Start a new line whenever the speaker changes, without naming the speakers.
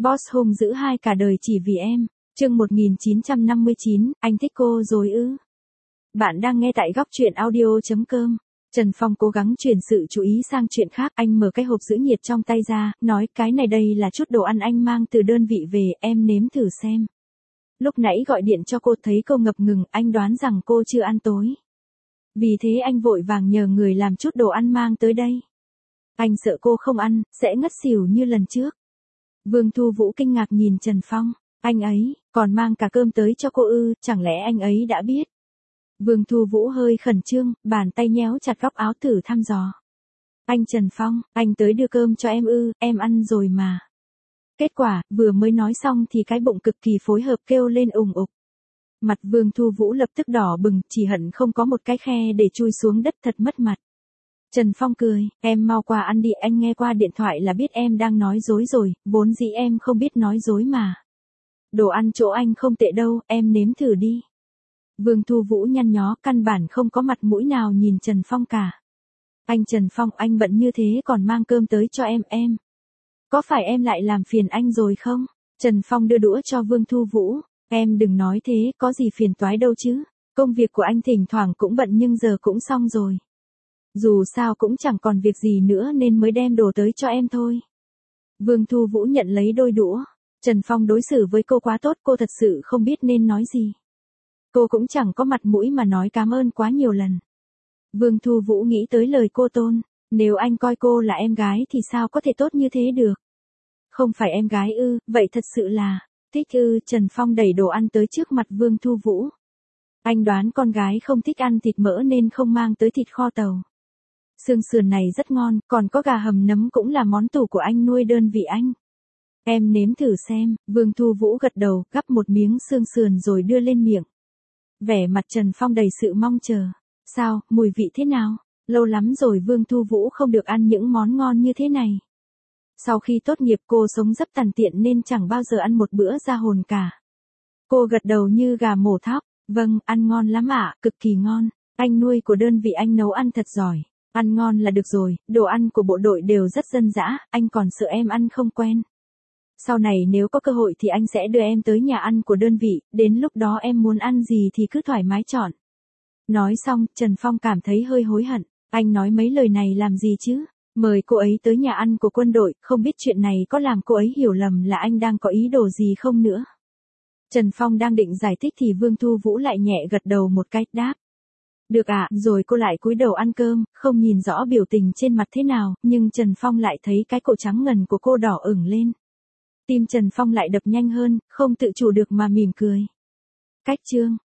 Boss hung dữ hai cả đời chỉ vì em. Chương 1959, anh thích cô rồi ư? Bạn đang nghe tại góc truyện audio.com. Trần Phong cố gắng chuyển sự chú ý sang chuyện khác, anh mở cái hộp giữ nhiệt trong tay ra, nói cái này đây là chút đồ ăn anh mang từ đơn vị về, em nếm thử xem. Lúc nãy gọi điện cho cô thấy cô ngập ngừng, anh đoán rằng cô chưa ăn tối. Vì thế anh vội vàng nhờ người làm chút đồ ăn mang tới đây. Anh sợ cô không ăn, sẽ ngất xỉu như lần trước. Vương Thu Vũ kinh ngạc nhìn Trần Phong, anh ấy, còn mang cả cơm tới cho cô ư, chẳng lẽ anh ấy đã biết? Vương Thu Vũ hơi khẩn trương, bàn tay nhéo chặt góc áo thử thăm dò. Anh Trần Phong, anh tới đưa cơm cho em ư, em ăn rồi mà. Kết quả, vừa mới nói xong thì cái bụng cực kỳ phối hợp kêu lên ùng ục. Mặt Vương Thu Vũ lập tức đỏ bừng, chỉ hận không có một cái khe để chui xuống đất thật mất mặt. Trần Phong cười, em mau qua ăn đi, anh nghe qua điện thoại là biết em đang nói dối rồi, vốn dĩ em không biết nói dối mà. Đồ ăn chỗ anh không tệ đâu, em nếm thử đi. Vương Thu Vũ nhăn nhó, căn bản không có mặt mũi nào nhìn Trần Phong cả. Anh Trần Phong, anh bận như thế còn mang cơm tới cho em. Có phải em lại làm phiền anh rồi không? Trần Phong đưa đũa cho Vương Thu Vũ, em đừng nói thế, có gì phiền toái đâu chứ. Công việc của anh thỉnh thoảng cũng bận nhưng giờ cũng xong rồi. Dù sao cũng chẳng còn việc gì nữa nên mới đem đồ tới cho em thôi. Vương Thu Vũ nhận lấy đôi đũa. Trần Phong đối xử với cô quá tốt, cô thật sự không biết nên nói gì. Cô cũng chẳng có mặt mũi mà nói cảm ơn quá nhiều lần. Vương Thu Vũ nghĩ tới lời cô Tôn, nếu anh coi cô là em gái thì sao có thể tốt như thế được. Không phải em gái ư, vậy thật sự là, thích ư. Trần Phong đẩy đồ ăn tới trước mặt Vương Thu Vũ. Anh đoán con gái không thích ăn thịt mỡ nên không mang tới thịt kho tàu. Xương sườn này rất ngon, còn có gà hầm nấm cũng là món tủ của anh nuôi đơn vị anh. Em nếm thử xem. Vương Thu Vũ gật đầu, gắp một miếng xương sườn rồi đưa lên miệng. Vẻ mặt Trần Phong đầy sự mong chờ. Sao, mùi vị thế nào? Lâu lắm rồi Vương Thu Vũ không được ăn những món ngon như thế này. Sau khi tốt nghiệp cô sống rất tàn tiện nên chẳng bao giờ ăn một bữa ra hồn cả. Cô gật đầu như gà mổ thóc. Vâng, ăn ngon lắm ạ, cực kỳ ngon. Anh nuôi của đơn vị anh nấu ăn thật giỏi. Ăn ngon là được rồi, đồ ăn của bộ đội đều rất dân dã, anh còn sợ em ăn không quen. Sau này nếu có cơ hội thì anh sẽ đưa em tới nhà ăn của đơn vị, đến lúc đó em muốn ăn gì thì cứ thoải mái chọn. Nói xong, Trần Phong cảm thấy hơi hối hận, anh nói mấy lời này làm gì chứ? Mời cô ấy tới nhà ăn của quân đội, không biết chuyện này có làm cô ấy hiểu lầm là anh đang có ý đồ gì không nữa. Trần Phong đang định giải thích thì Vương Thu Vũ lại nhẹ gật đầu một cái, đáp. Được ạ, rồi cô lại cúi đầu ăn cơm, không nhìn rõ biểu tình trên mặt thế nào, nhưng Trần Phong lại thấy cái cổ trắng ngần của cô đỏ ửng lên. Tim Trần Phong lại đập nhanh hơn, không tự chủ được mà mỉm cười. Cách chương.